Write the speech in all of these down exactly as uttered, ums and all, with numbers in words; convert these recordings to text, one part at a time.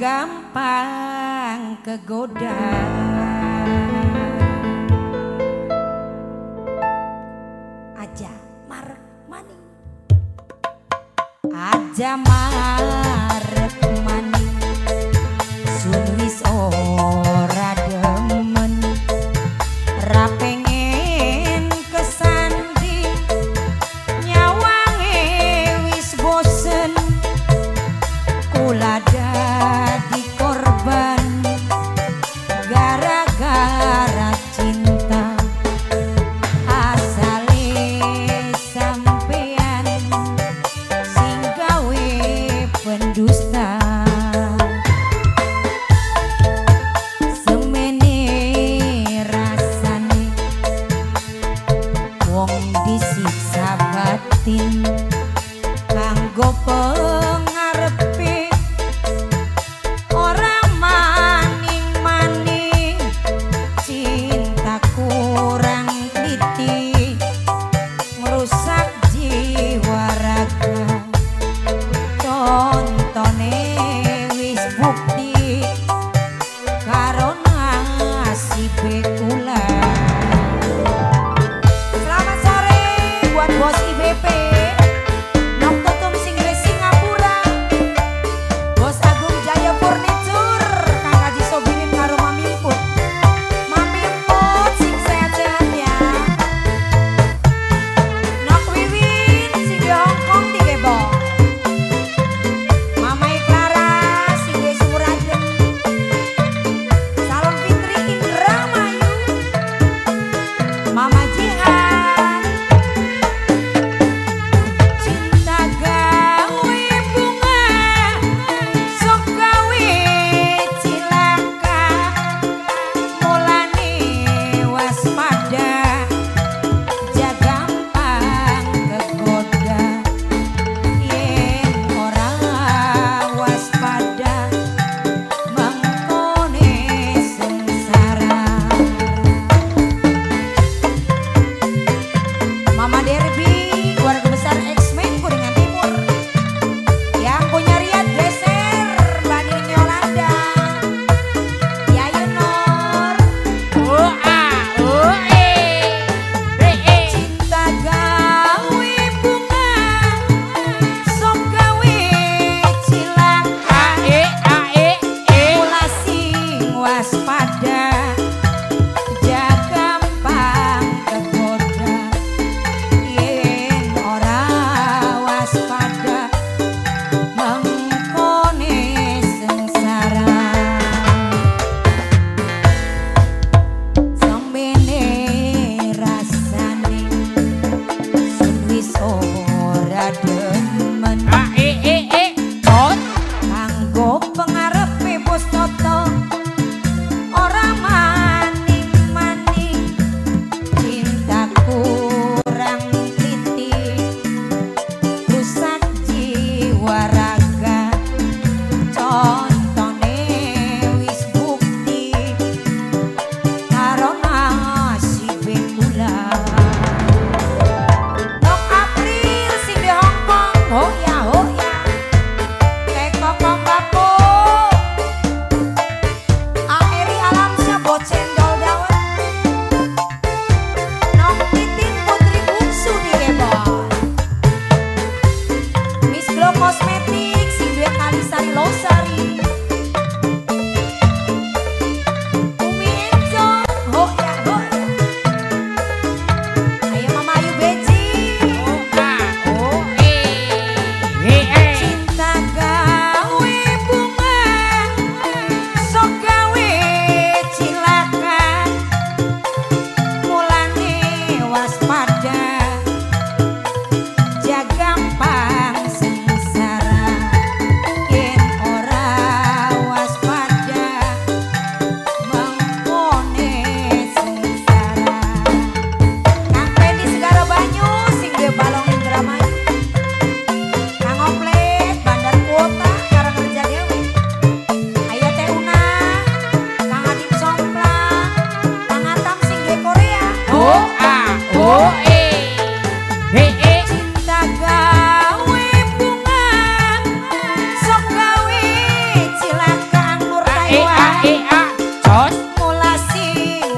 gampang kegoda. Aja marek maning, aja marek maning, sun wis ora demen, ra pengen kesanding, nyawange wis bosen, kula dadi korban gara-gara cinta. Asale sampean sing gawe pendusta, semene rasane wong disiksa batin kanggo pengarepe ora maning-maning, cinta kurang teliti merusak jiwa raga. Contone wis bukti karo nasibe kula. Selamat sore buat bos I B P Noktotum Singgris Singapura, Bos Agung Jaya Furniture, Kang Haji Sobirin karo Mami Emput. Mami Emput sing sehat-sehat ya. Nok Wiwin sing di Hongkong di Gebong. Mama Clara sing di Sumuraden. Salon Fitri Indramayu. Mama Jihan. Cinta gawe bunga, sok gawe cilaka, mulane waspada, ja gampang kegoda. Yen ora waspada, mengkone sengsara. Mama Derby, keluarga besar X-Men Kuningan Timur, yang punya Riyad geser, Mbak Nini Yolanda, Yayu Nur. Cinta gawe bunga, sok gawe cilaka, mula sing waspada, ja gampang kegoda. Yen ora waspada, mengkone sengsara. Sembene rasane sun wis ora demen, kanggo pengarepe bos Toto ora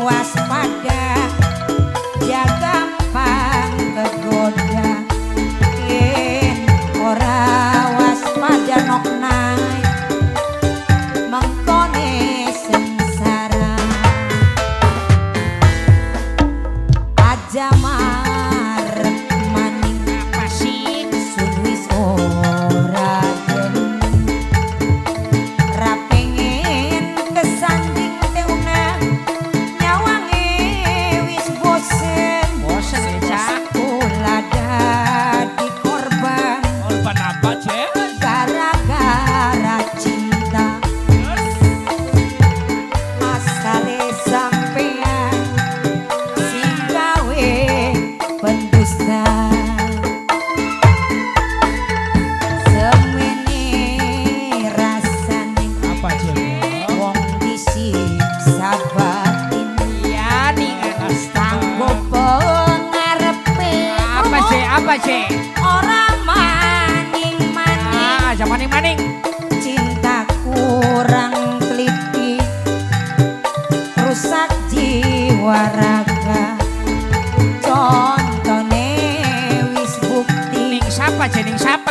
waspada ya gampang kegoda yen ora waspada nok naik mengkone sengsara aja marek maning apa sih suwis ora gelem ra pengen kesanding teuna nyawange wis bosen bosen cak kula dadi korban korban apa cek gara-gara cinta asale sampean sing gawe pendusta semene rasane apa cek wong disiksa batin ya nih kanggo pengarepe apa cek apa cek ora maning-maning ah aja maning maning cinta kurang teliti rusak jiwa raga contone wis bukti ning siapa cek ning siapa